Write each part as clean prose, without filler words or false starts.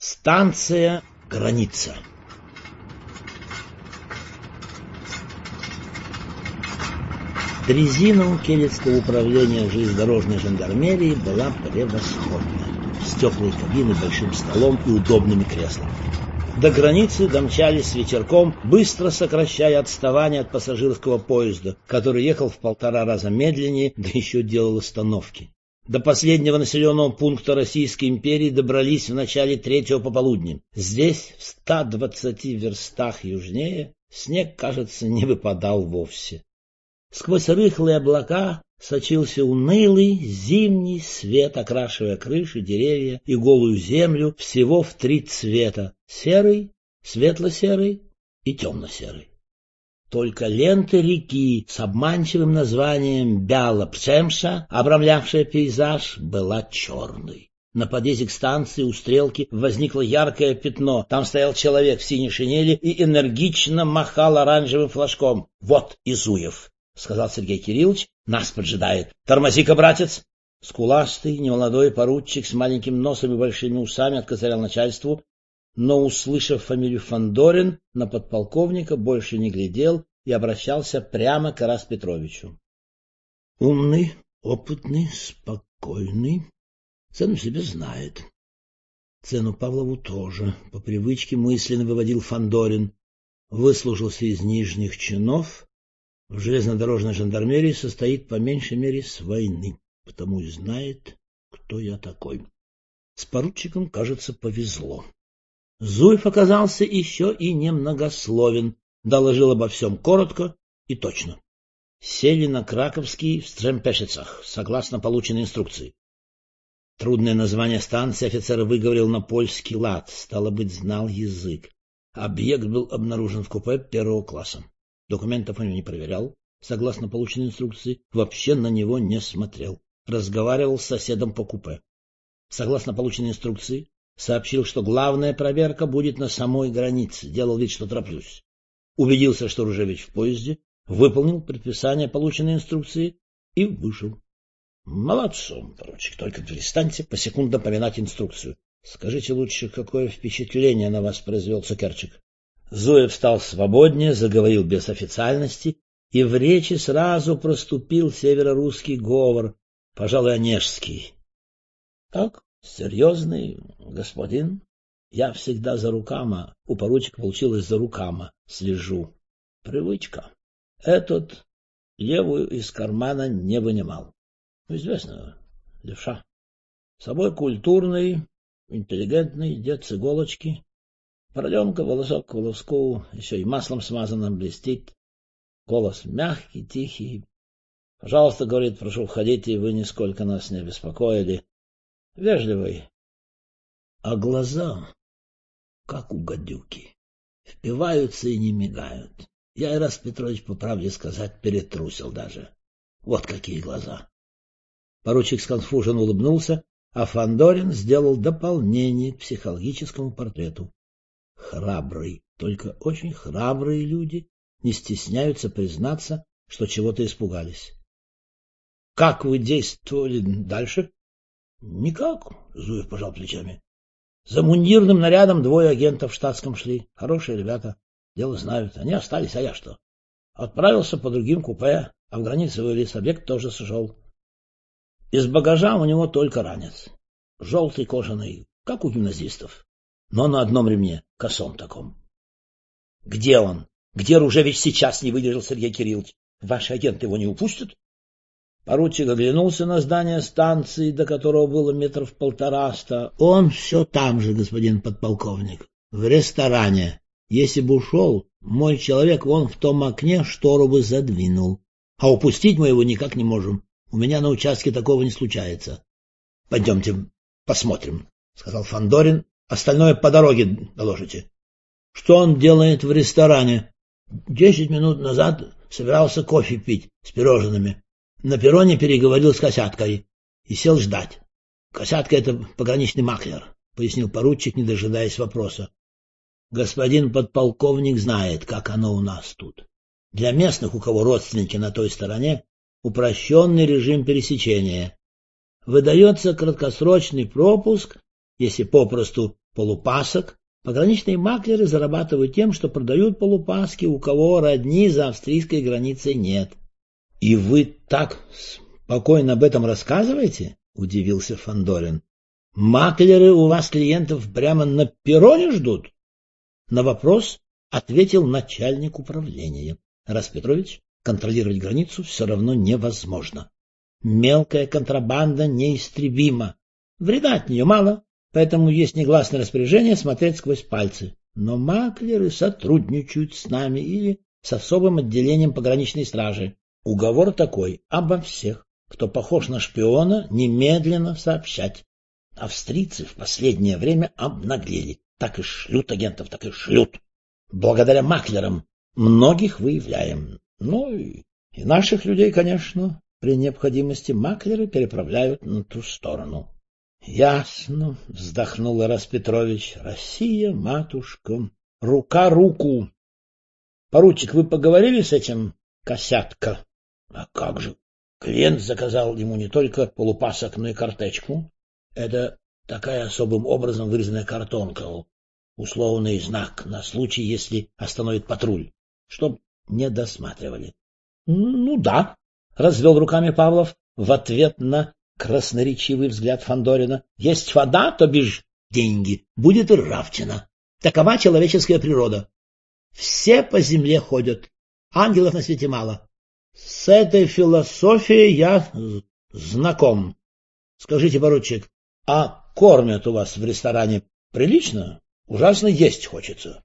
Станция «Граница». Дрезина у Келецкого управления железнодорожной жандармерии была превосходна, с теплой кабиной, большим столом и удобными креслами. До границы домчались с ветерком, быстро сокращая отставание от пассажирского поезда, который ехал в 1,5 раза медленнее, да еще делал остановки. До последнего населенного пункта Российской империи добрались в начале 3-го пополудни. Здесь, в 120 верстах южнее, снег, кажется, не выпадал вовсе. Сквозь рыхлые облака сочился унылый зимний свет, окрашивая крыши, деревья и голую землю всего в 3 цвета — серый, светло-серый и темно-серый. Только лента реки с обманчивым названием Бяла-Пшемша, обрамлявшая пейзаж, была черной. На подъезде к станции у стрелки возникло яркое пятно. Там стоял человек в синей шинели и энергично махал оранжевым флажком. — Вот Изуев, — сказал Сергей Кириллович, — нас поджидает. — Тормози-ка, братец! Скуластый, немолодой поручик с маленьким носом и большими усами откозырял начальству, но, услышав фамилию Фандорин, на подполковника больше не глядел и обращался прямо к Тарасу Петровичу. Умный, опытный, спокойный, цену себе знает. Цену Павлову тоже, по привычке мысленно выводил Фандорин. Выслужился из нижних чинов, в железнодорожной жандармерии состоит по меньшей мере с войны, потому и знает, кто я такой. С поручиком, кажется, повезло. Зуев оказался еще и немногословен, доложил обо всем коротко и точно. Сели на Краковский в Стрэмпешицах, согласно полученной инструкции. Трудное название станции офицер выговорил на польский лад, стало быть, знал язык. Объект был обнаружен в купе 1-го класса. Документов он не проверял, согласно полученной инструкции, вообще на него не смотрел. Разговаривал с соседом по купе. Согласно полученной инструкции, сообщил, что главная проверка будет на самой границе, делал вид, что тороплюсь. Убедился, что Ружевич в поезде, выполнил предписание полученной инструкции и вышел. Молодцом, поручик, только перестаньте по секундам поминать инструкцию. Скажите лучше, какое впечатление на вас произвел Цукерчик? Зуев стал свободнее, заговорил без официальности, и в речи сразу проступил северорусский говор, пожалуй, онежский. Так, серьезный господин, я всегда за рукама, у поручика получилось за рукама, слежу. Привычка. Этот левую из кармана не вынимал. Известно, левша. С собой культурный, интеллигентный, дед с иголочки. Продленка, волосок к волоску, еще и маслом смазанным блестит. Голос мягкий, тихий. Пожалуйста, говорит, прошу, входите, вы нисколько нас не беспокоили. Вежливый. А глаза, как у гадюки, впиваются и не мигают. Я, Тарас Петрович, по правде сказать, перетрусил даже. Вот какие глаза. Поручик сконфуженно улыбнулся, а Фандорин сделал дополнение к психологическому портрету. Храбрый, только очень храбрые люди не стесняются признаться, что чего-то испугались. — Как вы действовали дальше? — Никак, — Зуев пожал плечами. За мундирным нарядом 2 агентов в штатском шли. Хорошие ребята, дело знают. Они остались, а я что? Отправился по другим купе, а в границе вылез, объект тоже сошел. Из багажа у него только ранец. Желтый кожаный, как у гимназистов. Но на одном ремне, косом таком. — Где он? Где Ружевич сейчас? — не выдержал Сергей Кириллович. — Ваши агенты его не упустят? Поручик оглянулся на здание станции, до которого было 1,5 метра. — Он все там же, господин подполковник, в ресторане. Если бы ушел, мой человек вон в том окне штору бы задвинул. А упустить мы его никак не можем. У меня на участке такого не случается. — Пойдемте посмотрим, — сказал Фандорин. — Остальное по дороге доложите. — Что он делает в ресторане? 10 минут назад собирался кофе пить с пирожными. На перроне переговорил с Косяткой и сел ждать. Косятка — это пограничный маклер, — пояснил поручик, не дожидаясь вопроса. Господин подполковник знает, как оно у нас тут. Для местных, у кого родственники на той стороне, упрощенный режим пересечения. Выдается краткосрочный пропуск, если попросту полупасок. Пограничные маклеры зарабатывают тем, что продают полупаски, у кого родни за австрийской границей нет. — И вы так спокойно об этом рассказываете? — удивился Фандорин. — Маклеры у вас клиентов прямо на перроне ждут? На вопрос ответил начальник управления. — Распетрович, контролировать границу все равно невозможно. Мелкая контрабанда неистребима. Вреда от нее мало. Поэтому есть негласное распоряжение смотреть сквозь пальцы. Но маклеры сотрудничают с нами или с особым отделением пограничной стражи. Уговор такой: обо всех, кто похож на шпиона, немедленно сообщать. Австрийцы в последнее время обнаглели. Так и шлют агентов, так и шлют. Благодаря маклерам многих выявляем. Ну и наших людей, конечно, при необходимости маклеры переправляют на ту сторону. — Ясно, — вздохнул Ирас Петрович. — Россия, матушка, рука руку. — Поручик, вы поговорили с этим Косятко? — А как же? Клиент заказал ему не только полупасок, но и картечку. Это такая особым образом вырезанная картонка, условный знак на случай, если остановит патруль, чтоб не досматривали. — Ну да, — развел руками Павлов в ответ на красноречивый взгляд Фандорина. Есть вода, то бишь деньги, будет и ржавчина. Такова человеческая природа. Все по земле ходят, ангелов на свете мало. С этой философией я знаком. Скажите, поручик, а кормят у вас в ресторане прилично? Ужасно есть хочется.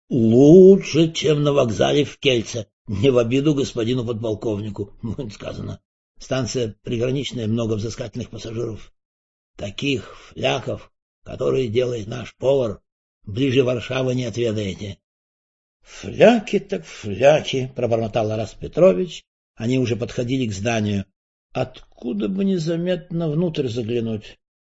Лучше, чем на вокзале в Кельце. Не в обиду господину подполковнику, будет сказано. Станция приграничная, много взыскательных пассажиров. Таких фляков, которые делает наш повар, ближе Варшавы не отведаете. — Фляки так фляки, — пробормотал Ирас Петрович. Они уже подходили к зданию. — Откуда бы незаметно внутрь заглянуть?